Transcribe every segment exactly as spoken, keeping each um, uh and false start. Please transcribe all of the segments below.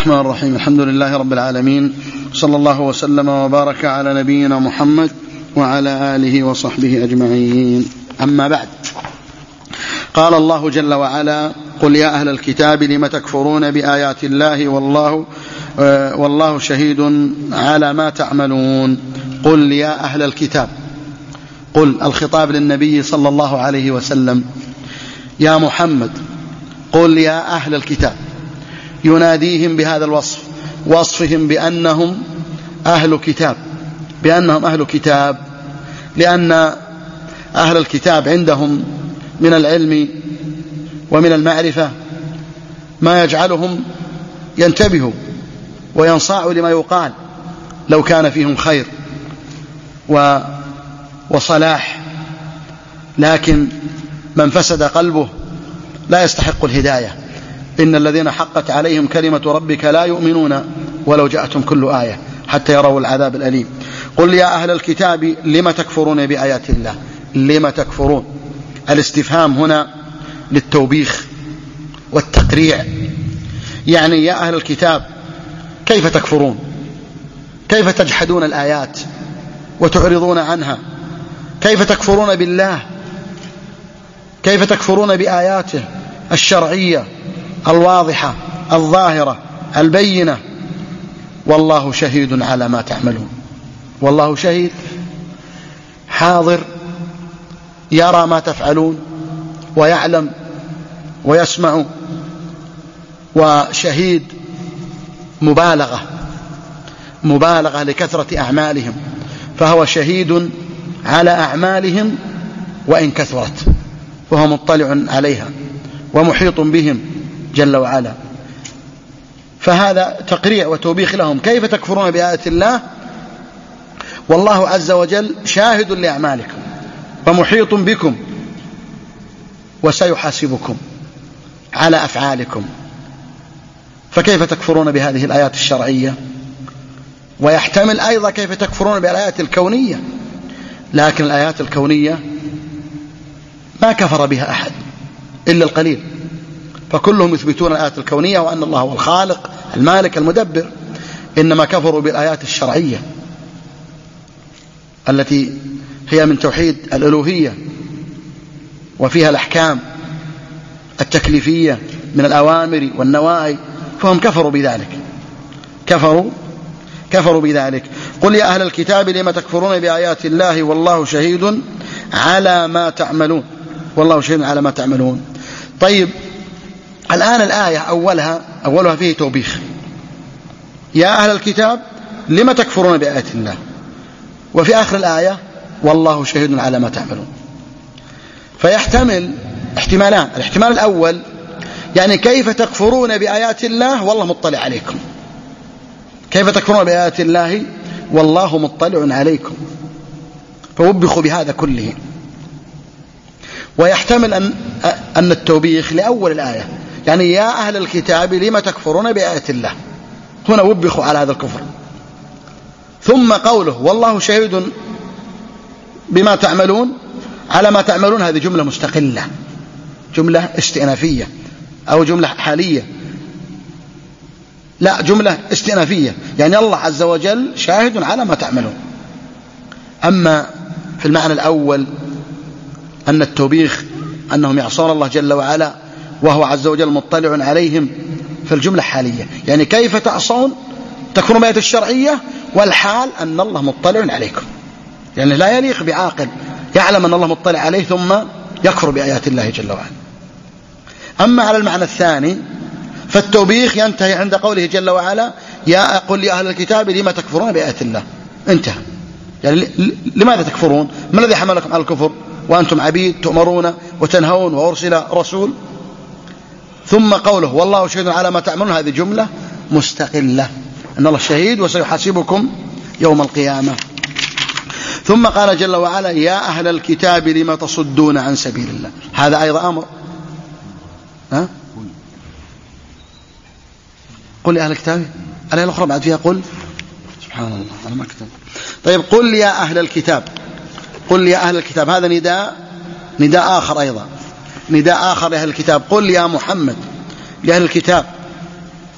الرحمن الرحيم. الحمد لله رب العالمين، صلى الله وسلم وبارك على نبينا محمد وعلى آله وصحبه أجمعين. أما بعد، قال الله جل وعلا: قل يا أهل الكتاب لم تكفرون بآيات الله والله, والله شهيد على ما تعملون. قل يا أهل الكتاب، قل الخطاب للنبي صلى الله عليه وسلم، يا محمد قل يا أهل الكتاب، يناديهم بهذا الوصف، وصفهم بأنهم أهل كتاب، بأنهم أهل كتاب، لأن أهل الكتاب عندهم من العلم ومن المعرفة ما يجعلهم ينتبهوا وينصاعوا لما يقال لو كان فيهم خير وصلاح، لكن من فسد قلبه لا يستحق الهداية. إن الذين حقت عليهم كلمة ربك لا يؤمنون ولو جاءتهم كل آية حتى يروا العذاب الأليم. قل يا أهل الكتاب لم تكفرون بآيات الله. لم تكفرون، الاستفهام هنا للتوبيخ والتقريع، يعني يا أهل الكتاب كيف تكفرون؟ كيف تجحدون الآيات وتعرضون عنها؟ كيف تكفرون بالله؟ كيف تكفرون بآياته الشرعية الواضحة الظاهرة البينة؟ والله شهيد على ما تعملون. والله شهيد، حاضر، يرى ما تفعلون ويعلم ويسمع. وشهيد مبالغة، مبالغة لكثرة أعمالهم، فهو شهيد على أعمالهم وإن كثرت، وهو مطلع عليها ومحيط بهم جل وعلا. فهذا تقريع وتوبيخ لهم. كيف تكفرون بآيات الله والله عز وجل شاهد لأعمالكم ومحيط بكم وسيحاسبكم على أفعالكم، فكيف تكفرون بهذه الآيات الشرعية؟ ويحتمل أيضا كيف تكفرون بالآيات الكونية، لكن الآيات الكونية ما كفر بها أحد إلا القليل، فكلهم يثبتون الآيات الكونية وأن الله هو الخالق المالك المدبر، إنما كفروا بالآيات الشرعية التي هي من توحيد الألوهية وفيها الأحكام التكليفية من الأوامر والنواهي، فهم كفروا بذلك، كفروا كفروا بذلك. قل يا أهل الكتاب لم تكفرون بآيات الله والله شهيد على ما تعملون. والله شهيد على ما تعملون. طيب، الآن الآية أولها أولها فيه توبيخ، يا أهل الكتاب لم تكفرون بآيات الله، وفي آخر الآية والله شهيد على ما تعملون. فيحتمل احتمالان. الاحتمال الأول يعني كيف تكفرون بآيات الله والله مطلع عليكم، كيف تكفرون بآيات الله والله مطلع عليكم، فوبخوا بهذا كله. ويحتمل أن, أن التوبيخ لأول الآية، يعني يا أهل الكتاب لم تكفرون بآيات الله، هنا وبخوا على هذا الكفر. ثم قوله والله شهيد بما تعملون على ما تعملون، هذه جملة مستقلة، جملة استئنافية أو جملة حالية، لا جملة استئنافية، يعني الله عز وجل شاهد على ما تعملون. أما في المعنى الأول أن التوبيخ أنهم يعصون الله جل وعلا وهو عز وجل مطلع عليهم، فالجملة حالية، يعني كيف تعصون تكفرون بآيات الشرعية والحال أن الله مطلع عليكم، يعني لا يليق بعاقل يعلم أن الله مطلع عليه ثم يكفر بآيات الله جل وعلا. أما على المعنى الثاني فالتوبيخ ينتهي عند قوله جل وعلا يا قل يا أهل الكتاب لم تكفرون بآيات الله، انتهى. يعني لماذا تكفرون؟ ما الذي حملكم على الكفر وأنتم عبيد تؤمرون وتنهون وأرسل رسول؟ ثم قوله والله شهيد على ما تعملون، هذه جملة مستقلة، أن الله شهيد وسيحاسبكم يوم القيامة. ثم قال جل وعلا يا أهل الكتاب لم تصدون عن سبيل الله، هذا أيضا أمر. ها؟ قل يا أهل الكتاب، الآية الأخرى بعد فيها قل، سبحان الله أنا ما كتب. طيب، قل يا أهل الكتاب، قل يا أهل الكتاب، هذا نداء نداء آخر أيضا، نداء آخر لأهل الكتاب. قل يا محمد لأهل الكتاب،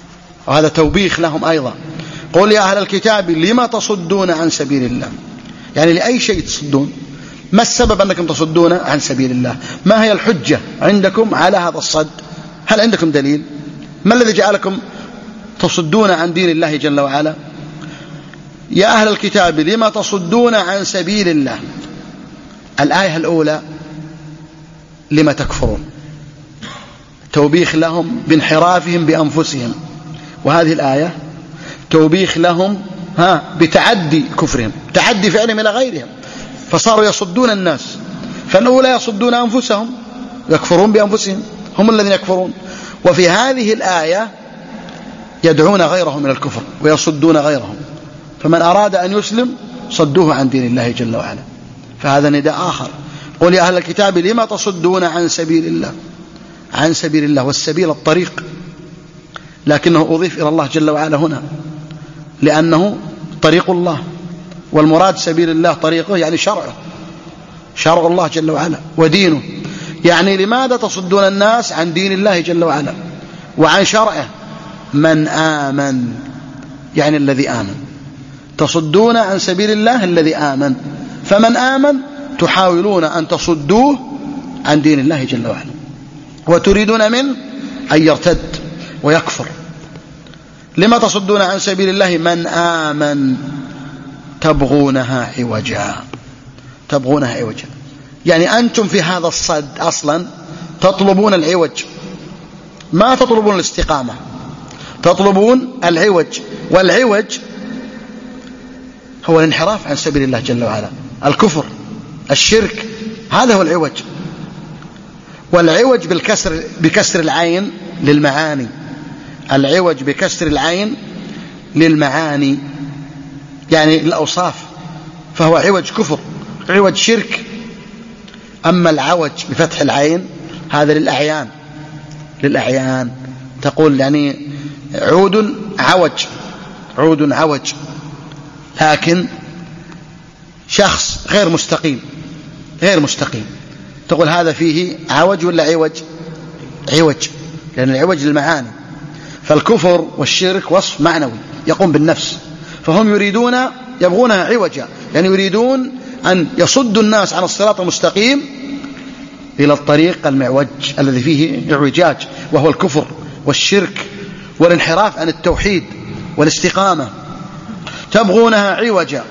وهذا توبيخ لهم أيضا. قل يا أهل الكتاب لما تصدون عن سبيل الله، يعني لأي شيء تصدون؟ ما السبب أنكم تصدون عن سبيل الله؟ ما هي الحجة عندكم على هذا الصد؟ هل عندكم دليل؟ ما الذي جعلكم تصدون عن دين الله جل وعلا؟ يا أهل الكتاب لما تصدون عن سبيل الله. الآية الأولى لما تكفرون، توبيخ لهم بانحرافهم بأنفسهم، وهذه الآية توبيخ لهم ها بتعدي كفرهم، تعدي فعلهم إلى غيرهم، فصاروا يصدون الناس. فالأولى يصدون أنفسهم، يكفرون بأنفسهم، هم الذين يكفرون. وفي هذه الآية يدعون غيرهم إلى الكفر ويصدون غيرهم، فمن أراد أن يسلم صدوه عن دين الله جل وعلا. فهذا نداء آخر. قل يا أهل الكتاب لما تصدون عن سبيل الله، عن سبيل الله، والسبيل الطريق، لكنه أضيف إلى الله جل وعلا هنا لأنه طريق الله، والمراد سبيل الله طريقه يعني شرعه، شرع الله جل وعلا ودينه. يعني لماذا تصدون الناس عن دين الله جل وعلا وعن شرعه؟ من آمن، يعني الذي آمن. تصدون عن سبيل الله الذي آمن، فمن آمن تحاولون أن تصدوه عن دين الله جل وعلا، وتريدون منه أن يرتد ويكفر. لما تصدون عن سبيل الله من آمن تبغونها عوجا، تبغونها عوجا، يعني أنتم في هذا الصد أصلا تطلبون العوج، ما تطلبون الاستقامة، تطلبون العوج. والعوج هو الانحراف عن سبيل الله جل وعلا، الكفر، الشرك، هذا هو العوج. والعوج بالكسر بكسر العين للمعاني، العوج بكسر العين للمعاني يعني الأوصاف، فهو عوج كفر، عوج شرك. أما العوج بفتح العين هذا للأعيان، للأعيان تقول يعني عود عوج، عود عوج، لكن شخص غير مستقيم، غير مستقيم، تقول هذا فيه عوج ولا عوج؟ عوج، لأن العوج للمعاني. فالكفر والشرك وصف معنوي يقوم بالنفس، فهم يريدون يبغونها عوجا، يعني يريدون أن يصدوا الناس عن الصراط المستقيم إلى الطريق المعوج الذي فيه اعوجاج، وهو الكفر والشرك والانحراف عن التوحيد والاستقامة. تبغونها عوجا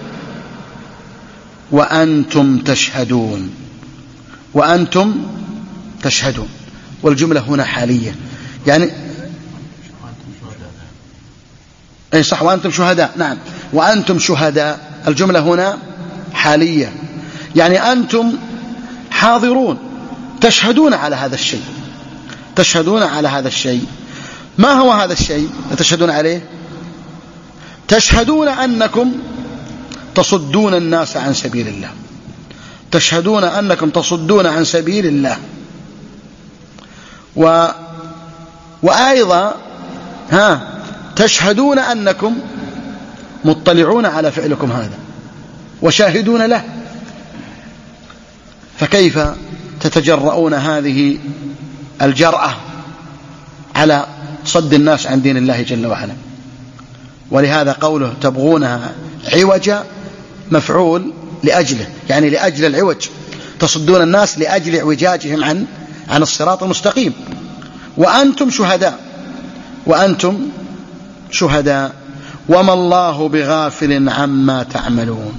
وأنتم تشهدون، وأنتم تشهدون، والجملة هنا حالية، يعني أي صح، وأنتم شهداء، نعم، وأنتم شهداء، الجملة هنا حالية، يعني أنتم حاضرون تشهدون على هذا الشيء، تشهدون على هذا الشيء. ما هو هذا الشيء تشهدون عليه؟ تشهدون أنكم تصدون الناس عن سبيل الله، تشهدون أنكم تصدون عن سبيل الله. و... وأيضا ها تشهدون أنكم مطلعون على فعلكم هذا وشاهدون له، فكيف تتجرؤون هذه الجرأة على صد الناس عن دين الله جل وعلا؟ ولهذا قوله تبغونها عوجا مفعول لأجله، يعني لأجل العوج، تصدون الناس لأجل اعوجاجهم عن عن الصراط المستقيم. وأنتم شهداء، وأنتم شهداء، وما الله بغافل عما تعملون.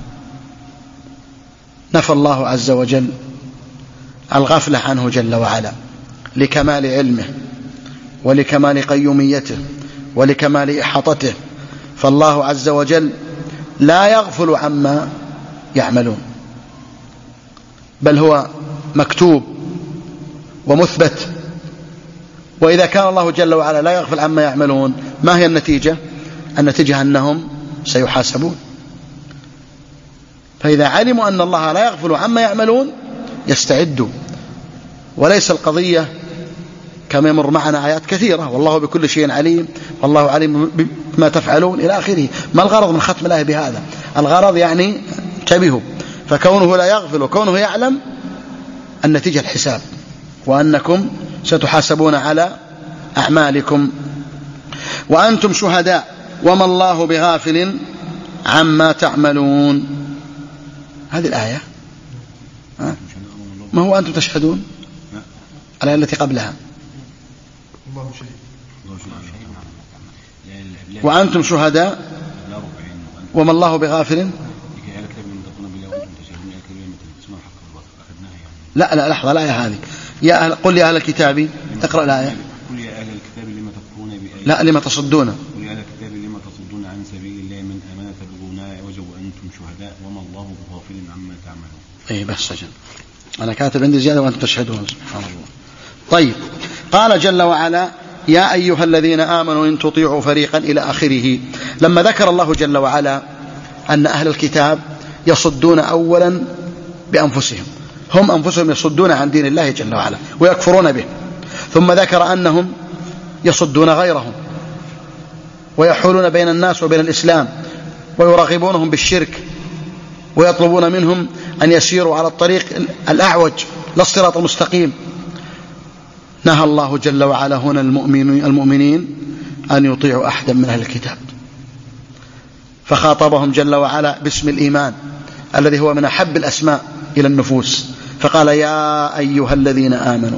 نفى الله عز وجل الغفلة عنه جل وعلا لكمال علمه ولكمال قيوميته ولكمال إحاطته، فالله عز وجل لا يغفل عما يعملون، بل هو مكتوب ومثبت. وإذا كان الله جل وعلا لا يغفل عما يعملون، ما هي النتيجة؟ النتيجة أنهم سيحاسبون. فإذا علموا أن الله لا يغفل عما يعملون يستعدوا، وليس القضية كما يمر معنا آيات كثيرة والله بكل شيء عليم والله عليم بما تفعلون إلى آخره. ما الغرض من ختم الآية بهذا؟ الغرض يعني انتبهوا، فكونه لا يغفل وكونه يعلم النتيجة الحساب، وأنكم ستحاسبون على أعمالكم. وأنتم شهداء وما الله بغافل عما تعملون. هذه الآية ها؟ ما هو أنتم تشهدون الآية التي قبلها وأنتم شهداء وما الله بغافل. لا لا لحظة الآية هذه يا أهل قل يا أهل الكتاب اقرأ الآية. قل يا أهل الكتاب لما تكفرون بآيات لا لما تصدون. قل يا أهل الكتاب لما تصدون عن سبيل الله من آمن تبغون عوجا وأنتم شهداء وما الله بغافل عما تعملون. إيه بس سجن أنا كاتب عندي زيادة وأنتم تشهدون سبحان الله. طيب قال جل وعلا يا أيها الذين آمنوا إن تطيعوا فريقا إلى آخره. لما ذكر الله جل وعلا أن أهل الكتاب يصدون أولا بأنفسهم، هم أنفسهم يصدون عن دين الله جل وعلا ويكفرون به، ثم ذكر أنهم يصدون غيرهم ويحولون بين الناس وبين الإسلام ويرغبونهم بالشرك ويطلبون منهم أن يسيروا على الطريق الأعوج لا الصراط المستقيم. نهى الله جل وعلا هنا المؤمنين أن يطيعوا أحدا من أهل الكتاب، فخاطبهم جل وعلا باسم الإيمان الذي هو من أحب الأسماء إلى النفوس، فقال يا أيها الذين آمنوا.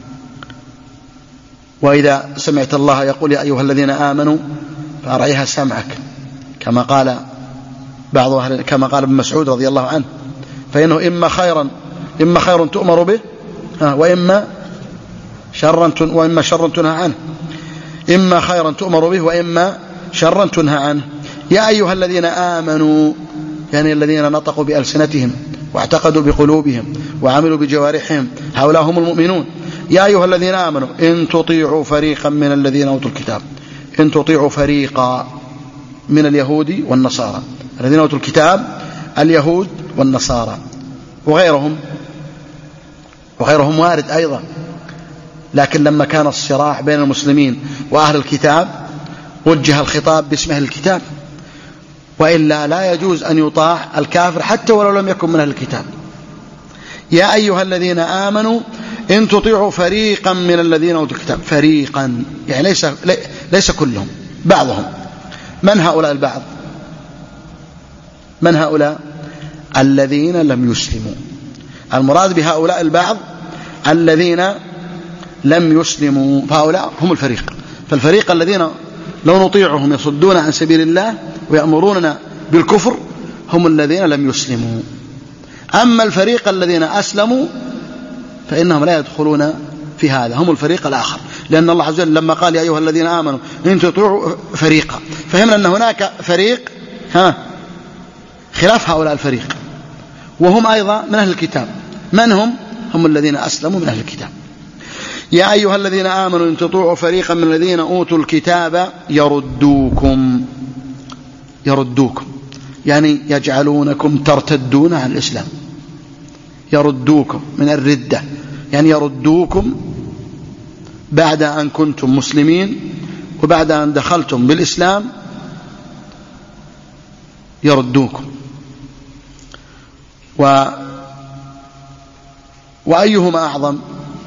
وإذا سمعت الله يقول يا أيها الذين آمنوا فأرعيها سمعك كما قال بعض أهل كما قال ابن مسعود رضي الله عنه، فإنه إما خيرا إما خير تؤمر به وإما شرا وإما شر تنهى عنه، إما خيرا تؤمر به وإما شرا تنهى عنه. يا أيها الذين آمنوا يعني الذين نطقوا بألسنتهم واعتقدوا بقلوبهم وعملوا بجوارحهم هؤلاء هم المؤمنون. يا أيها الذين آمنوا إن تطيعوا فريقا من الذين أوتوا الكتاب، إن تطيعوا فريقا من اليهود والنصارى، الذين أوتوا الكتاب اليهود والنصارى وغيرهم وغيرهم وارد أيضا، لكن لما كان الصراع بين المسلمين وأهل الكتاب وجه الخطاب باسم أهل الكتاب، وإلا لا يجوز أن يطاع الكافر حتى ولو لم يكن من أهل الكتاب. يا أيها الذين آمنوا إن تطيعوا فريقا من الذين أوتوا الكتاب، فريقا يعني ليس, ليس كلهم بعضهم. من هؤلاء البعض؟ من هؤلاء؟ الذين لم يسلموا. المراد بهؤلاء البعض الذين لم يسلموا، فهؤلاء هم الفريق. فالفريق الذين لو نطيعهم يصدون عن سبيل الله ويأمروننا بالكفر هم الذين لم يسلموا. أما الفريق الذين أسلموا فإنهم لا يدخلون في هذا، هم الفريق الآخر، لأن الله عز وجل لما قال يا أيها الذين آمنوا إن تطيعوا فريقا فهمنا أن هناك فريق ها خلاف هؤلاء الفريق وهم أيضا من أهل الكتاب. من هم؟ هم الذين أسلموا من أهل الكتاب. يا أيها الذين آمنوا إن تطيعوا فريقا من الذين أوتوا الكتاب يردوكم يردوكم يعني يجعلونكم ترتدون عن الإسلام. يردوكم من الردة يعني يردوكم بعد أن كنتم مسلمين وبعد أن دخلتم بالإسلام يردوكم. و وأيهما أعظم،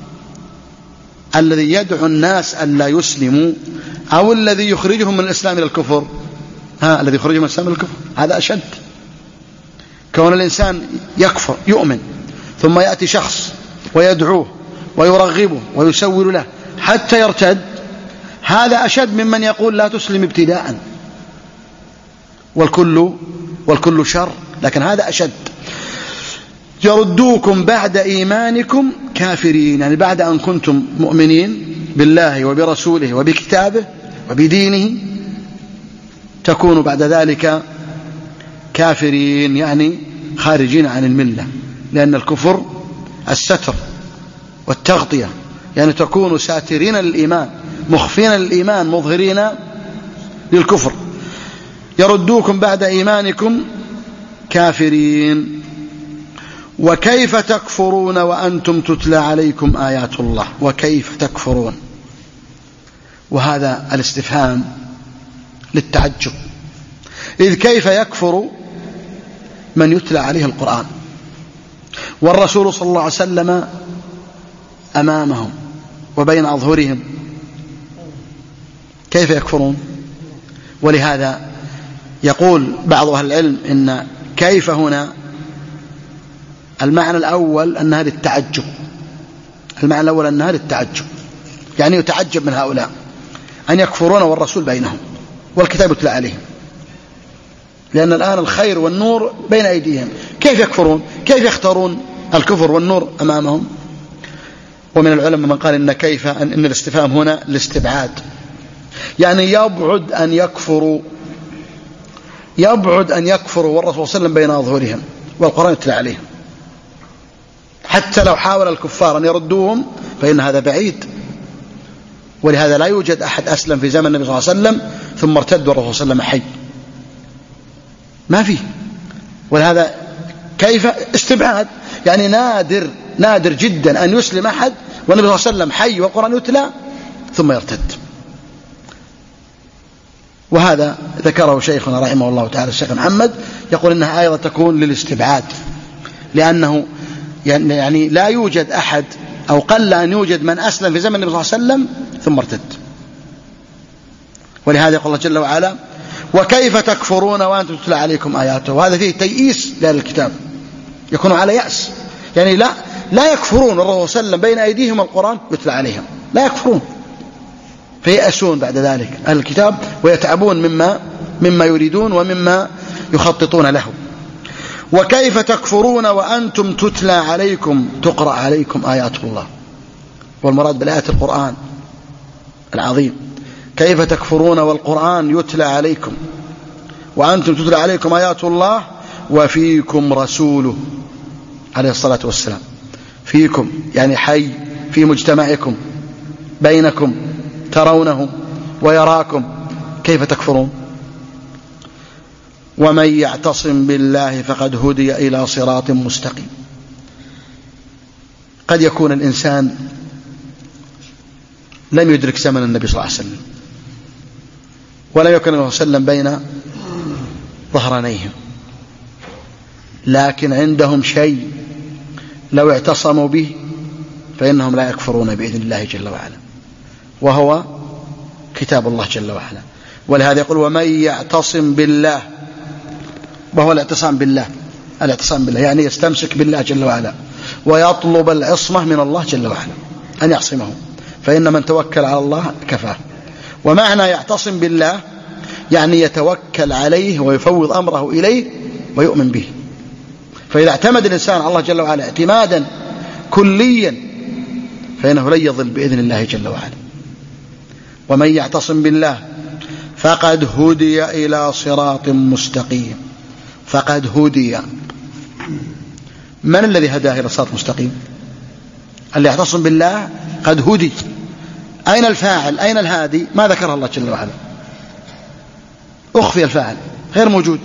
الذي يدعو الناس أن لا يسلموا أو الذي يخرجهم من الإسلام إلى الكفر؟ ها الذي يخرجهم من الإسلام إلى الكفر هذا أشد. كون الإنسان يكفر يؤمن ثم يأتي شخص ويدعوه ويرغبه ويسول له حتى يرتد، هذا أشد ممن يقول لا تسلم ابتداء، والكل والكل شر، لكن هذا أشد. يردوكم بعد إيمانكم كافرين يعني بعد أن كنتم مؤمنين بالله وبرسوله وبكتابه وبدينه تكونوا بعد ذلك كافرين يعني خارجين عن الملة، لأن الكفر الستر والتغطية يعني تكونوا ساترين للإيمان مخفين للإيمان مظهرين للكفر. يردوكم بعد إيمانكم كافرين. وكيف تكفرون وأنتم تتلى عليكم آيات الله؟ وكيف تكفرون؟ وهذا الاستفهام للتعجب، إذ كيف يكفر من يتلى عليه القرآن والرسول صلى الله عليه وسلم أمامهم وبين أظهرهم؟ كيف يكفرون؟ ولهذا يقول بعض أهل العلم إن كيف هنا المعنى الأول أنها للتعجب، المعنى الأول أنها للتعجب، يعني يتعجب من هؤلاء أن يكفرون والرسول بينهم والكتاب يتلى عليهم، لأن الآن الخير والنور بين أيديهم، كيف يكفرون؟ كيف يختارون الكفر والنور أمامهم؟ ومن العلماء من قال إن كيف أن الاستفهام هنا الاستبعاد، يعني يبعد أن يكفروا، يبعد أن يكفروا والرسول صلى الله عليه وسلم بين أظهرهم والقرآن يتلى عليهم، حتى لو حاول الكفار أن يردوهم فإن هذا بعيد. ولهذا لا يوجد أحد أسلم في زمن النبي صلى الله عليه وسلم ثم ارتد والرسول صلى الله عليه وسلم حي، ما فيه. ولهذا كيف استبعاد، يعني نادر نادر جدا أن يسلم أحد والنبي صلى الله عليه وسلم حي والقرآن يتلى ثم يرتد. وهذا ذكره شيخنا رحمه الله تعالى الشيخ محمد، يقول إنها أيضا تكون للاستبعاد، لأنه يعني لا يوجد أحد أو قل أن يوجد من أسلم في زمن النبي صلى الله عليه وسلم ثم ارتد. ولهذا يقول الله جل وعلا وكيف تكفرون وأنتم تتلى عليكم آياته، وهذا فيه تيئيس لأهل الكتاب، يكونوا على يأس، يعني لا لا يكفرون والرسول صلى الله عليه وسلم بين أيديهم القرآن يتلى عليهم، لا يكفرون، فيأسون بعد ذلك أهل الكتاب ويتعبون مما مما يريدون ومما يخططون له. وكيف تكفرون وأنتم تتلى عليكم تقرأ عليكم آيات الله، والمراد بالآيات القرآن العظيم. كيف تكفرون والقرآن يتلى عليكم وأنتم تتلى عليكم آيات الله وفيكم رسوله عليه الصلاة والسلام، فيكم يعني حي في مجتمعكم بينكم ترونه ويراكم، كيف تكفرون؟ ومن يعتصم بالله فقد هدي إلى صراط مستقيم. قد يكون الإنسان لم يدرك زمن النبي صلى الله عليه وسلم ولم يكن النبي صلى الله عليه وسلم بين ظهرانيهم، لكن عندهم شيء لو اعتصموا به فإنهم لا يكفرون بإذن الله جل وعلا، وهو كتاب الله جل وعلا. ولهذا يقول ومن يعتصم بالله، وهو الاعتصام بالله، الاعتصام بالله يعني يستمسك بالله جل وعلا ويطلب العصمة من الله جل وعلا أن يعصمه، فإن من توكل على الله كفاه. ومعنى يعتصم بالله يعني يتوكل عليه ويفوض أمره إليه ويؤمن به. فإذا اعتمد الإنسان على الله جل وعلا اعتمادا كليا فإنه لن يضل بإذن الله جل وعلا. ومن يعتصم بالله فقد هدي إلى صراط مستقيم. فقد هدي، من الذي هداه إلى صراط مستقيم؟ اللي يعتصم بالله قد هدي. أين الفاعل؟ أين الهادي؟ ما ذكره الله جل وعلا، أخفي الفاعل غير موجود،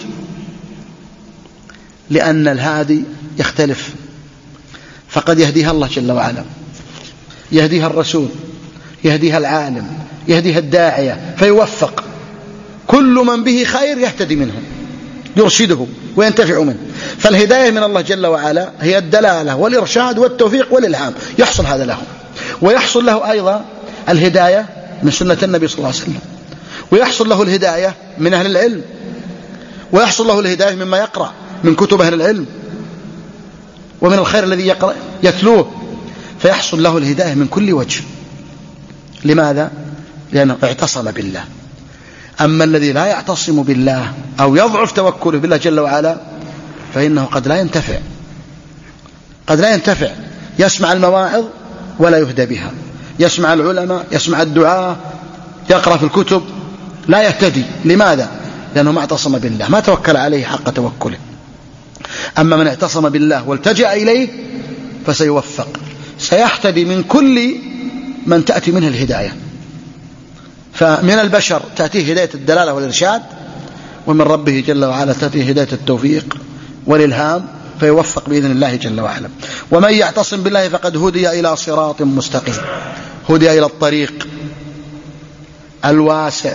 لأن الهادي يختلف، فقد يهديها الله جل وعلا، يهديها الرسول، يهديها العالم، يهديها الداعية فيوفق، كل من به خير يهتدي منه يرشده وينتفع منه. فالهداية من الله جل وعلا هي الدلالة والإرشاد والتوفيق والإلهام، يحصل هذا له، ويحصل له أيضا الهداية من سنة النبي صلى الله عليه وسلم، ويحصل له الهداية من أهل العلم، ويحصل له الهداية مما يقرأ من كتب أهل العلم ومن الخير الذي يقرأ يتلوه، فيحصل له الهداية من كل وجه. لماذا؟ لأنه اعتصم بالله. أما الذي لا يعتصم بالله أو يضعف توكله بالله جل وعلا فإنه قد لا ينتفع، قد لا ينتفع، يسمع المواعظ ولا يهدى بها، يسمع العلماء، يسمع الدعاء، يقرأ في الكتب، لا يهتدي. لماذا؟ لأنه ما اعتصم بالله، ما توكل عليه حق توكله. أما من اعتصم بالله والتجأ إليه فسيوفق، سيهتدي من كل من تأتي منه الهداية. فمن البشر تأتيه هداية الدلالة والإرشاد، ومن ربه جل وعلا تأتيه هداية التوفيق والإلهام فيوفق بإذن الله جل وعلا. ومن يعتصم بالله فقد هدي إلى صراط مستقيم، هدي إلى الطريق الواسع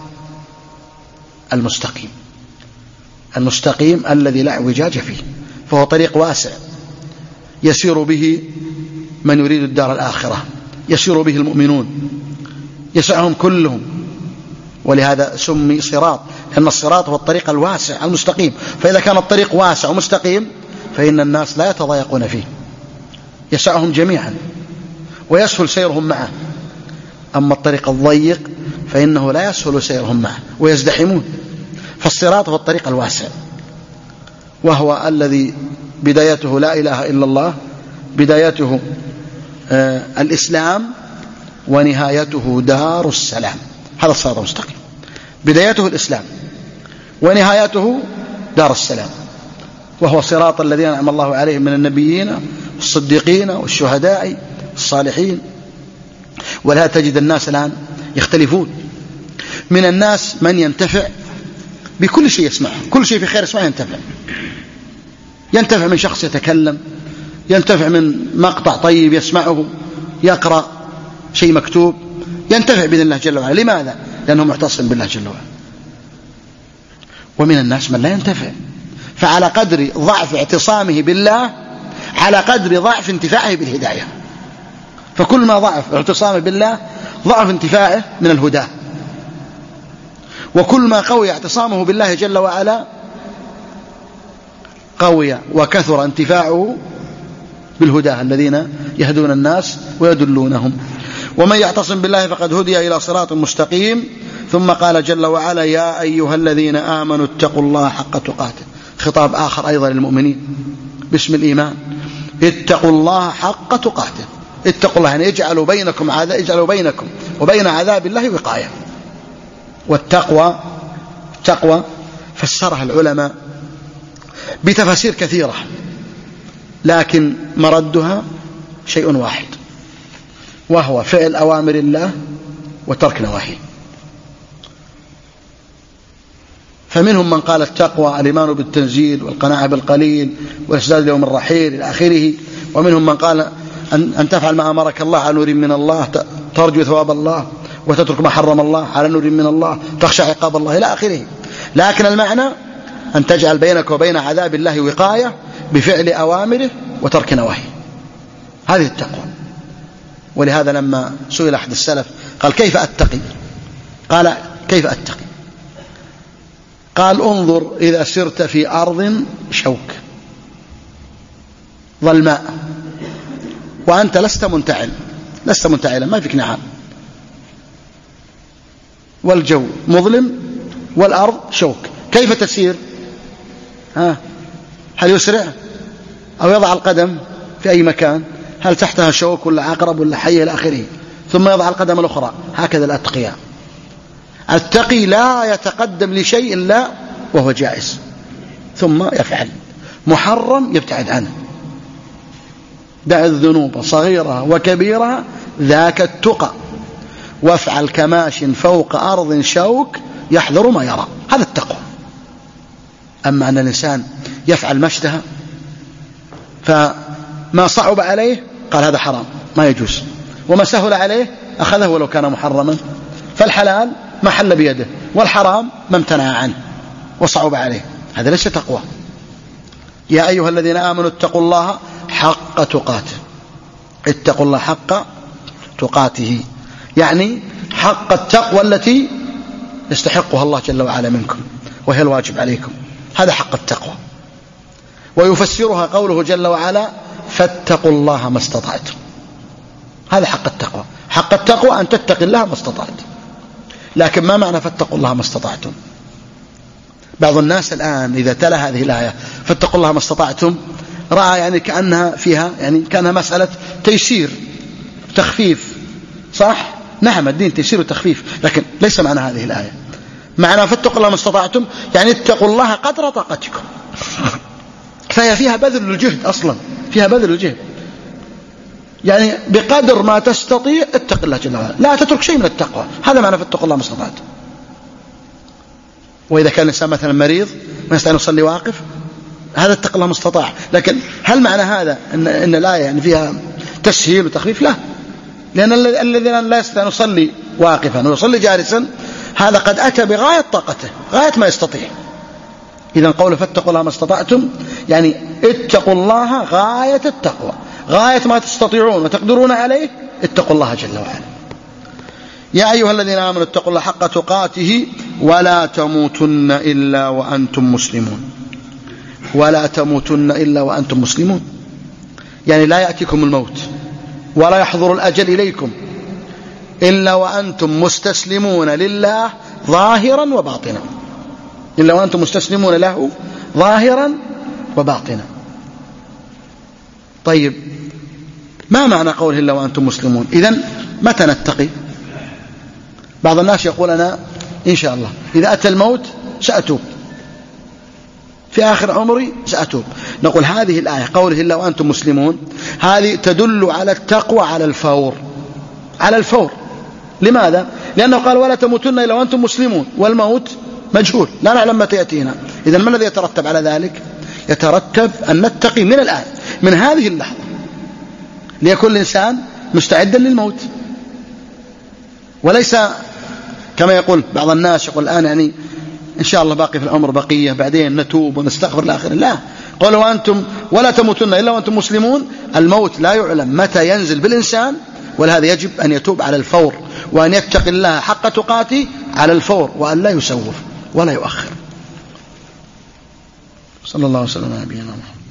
المستقيم، المستقيم الذي لا اعوجاج فيه، فهو طريق واسع يسير به من يريد الدار الآخرة، يسير به المؤمنون، يسعهم كلهم ولهذا سمي صراط، لأن الصراط هو الطريق الواسع المستقيم، فإذا كان الطريق واسع ومستقيم فإن الناس لا يتضايقون فيه، يسعهم جميعا ويسهل سيرهم معه. أما الطريق الضيق فإنه لا يسهل سيرهم معه ويزدحمون. فالصراط هو الطريق الواسع، وهو الذي بدايته لا إله إلا الله، بدايته آه الإسلام، ونهايته دار السلام. هذا الصراط المستقيم، بدايته الإسلام ونهايته دار السلام، وهو صراط الذين أنعم الله عليهم من النبيين والصديقين والشهداء والصالحين. ولا تجد الناس الآن يختلفون، من الناس من ينتفع بكل شيء يسمعه، كل شيء في خير يسمعه ينتفع، ينتفع من شخص يتكلم، ينتفع من مقطع طيب يسمعه، يقرأ شيء مكتوب، ينتفع بإذن الله جل وعلا. لماذا؟ لأنه معتصم بالله جل وعلا. ومن الناس من لا ينتفع، فعلى قدر ضعف اعتصامه بالله على قدر ضعف انتفاعه بالهداية. فكل ما ضعف اعتصامه بالله ضعف انتفاعه من الهدى، وكل ما قوي اعتصامه بالله جل وعلا قوي وكثر انتفاعه بالهدى الذين يهدون الناس ويدلونهم. ومن يعتصم بالله فقد هدي إلى صراط مستقيم. ثم قال جل وعلا: يا أيها الذين آمنوا اتقوا الله حق تقاته. خطاب آخر أيضا للمؤمنين باسم الإيمان: اتقوا الله حق تقاته. اتقوا الله يعني اجعلوا بينكم عذاب، اجعلوا بينكم وبين عذاب الله وقاية. والتقوى التقوى فسرها العلماء بتفاسير كثيرة، لكن مردها شيء واحد، وهو فعل أوامر الله وترك نواهيه. فمنهم من قال التقوى الإيمان بالتنزيل والقناعة بالقليل والإسداد ليوم الرحيل إلى آخره. ومنهم من قال أن, أن تفعل ما أمرك الله على نور من الله، ترجو ثواب الله، وتترك ما حرم الله على نور من الله، تخشى عقاب الله إلى آخره. لكن المعنى أن تجعل بينك وبين عذاب الله وقاية بفعل أوامره وترك نواهيه. هذه التقوى. ولهذا لما سئل أحد السلف قال: كيف أتقي؟ قال: كيف أتقي؟ قال: انظر إذا سرت في أرض شوك ظلماء وأنت لست منتعل لست منتعلا ما فيك نعام، والجو مظلم والأرض شوك، كيف تسير؟ ها هل يسرع أو يضع القدم في أي مكان؟ هل تحتها شوك ولا عقرب ولا حية إلى آخره، ثم يضع القدم الأخرى؟ هكذا الأتقياء. التقي لا يتقدم لشيء إلا وهو جائز ثم يفعل، محرم يبتعد عنه. دع الذنوب صغيرها وكبيرها ذاك التقى، وافعل كماش فوق أرض شوك يحذر ما يرى. هذا التقوى. أما أن الإنسان يفعل ما اشتهى فما صعب عليه قال هذا حرام ما يجوز، وما سهل عليه أخذه ولو كان محرما. فالحلال ما حل بيده، والحرام ما امتنع عنه وصعب عليه. هذا ليس تقوى. يا أيها الذين آمنوا اتقوا الله حق تقاته. اتقوا الله حق تقاته يعني حق التقوى التي يستحقها الله جل وعلا منكم، وهي الواجب عليكم. هذا حق التقوى. ويفسرها قوله جل وعلا: فاتقوا الله ما استطعتم. هذا حق التقوى. حق التقوى أن تتقي الله ما استطعت. لكن ما معنى فاتقوا الله ما استطعتم؟ بعض الناس الآن إذا تلا هذه الآية فاتقوا الله ما استطعتم رأى يعني كأنها فيها يعني كأنها مسألة تيسير تخفيف. صح؟ نعم، الدين تيسير وتخفيف، لكن ليس معنى هذه الآية. معنى فاتقوا الله ما استطعتم يعني اتقوا الله قدر طاقتكم. فهي فيها بذل الجهد، أصلا فيها بذل الجهد، يعني بقدر ما تستطيع اتق الله جل وعلا، لا تترك شيء من التقوى. هذا معنى فاتقوا الله ما استطعتم. وإذا كان الإنسان مثلا مريض ما يستطيع يصلي واقف، هذا اتق الله ما استطاع. لكن هل معنى هذا ان ان الآية يعني فيها تسهيل وتخفيف؟ لا، لأن الذين لا يستطيع يصلي واقفا ويصلي جالسا هذا قد أتى بغاية طاقته، غاية ما يستطيع. إذا قول فاتقوا الله ما استطعتم يعني اتقوا الله غاية التقوى، غاية ما تستطيعون وتقدرون عليه اتقوا الله جل وعلا. يا أيها الذين آمنوا اتقوا الله حق تقاته ولا تموتن إلا وأنتم مسلمون. ولا تموتن إلا وأنتم مسلمون يعني لا يأتيكم الموت ولا يحضر الأجل إليكم إلا وأنتم مستسلمون لله ظاهرا وباطنا. إلا وأنتم مستسلمون له ظاهرا وباطنا. طيب ما معنى قوله إلا وأنتم مسلمون؟ إذن متى نتقي؟ بعض الناس يقول أنا إن شاء الله إذا أتى الموت سأتوب، في آخر عمري سأتوب. نقول هذه الآية قوله إلا وأنتم مسلمون هذه تدل على التقوى على الفور، على الفور. لماذا؟ لأنه قال ولا تموتن إلا وأنتم مسلمون، والموت مجهول لا نعلم متى يأتينا. إذن ما الذي يترتب على ذلك؟ يترتب أن نتقي من الآن، من هذه اللحظة، ليكون الإنسان مستعدا للموت، وليس كما يقول بعض الناس يقول الآن يعني إن شاء الله باقي في العمر بقية بعدين نتوب ونستغفر الآخر. لا، قالوا وأنتم ولا تموتن إلا وأنتم مسلمون. الموت لا يعلم متى ينزل بالإنسان، ولهذا يجب أن يتوب على الفور وأن يتقي الله حق تقاته على الفور وأن لا يسوف ولا يؤخر. صلى الله وسلم على نبينا محمد.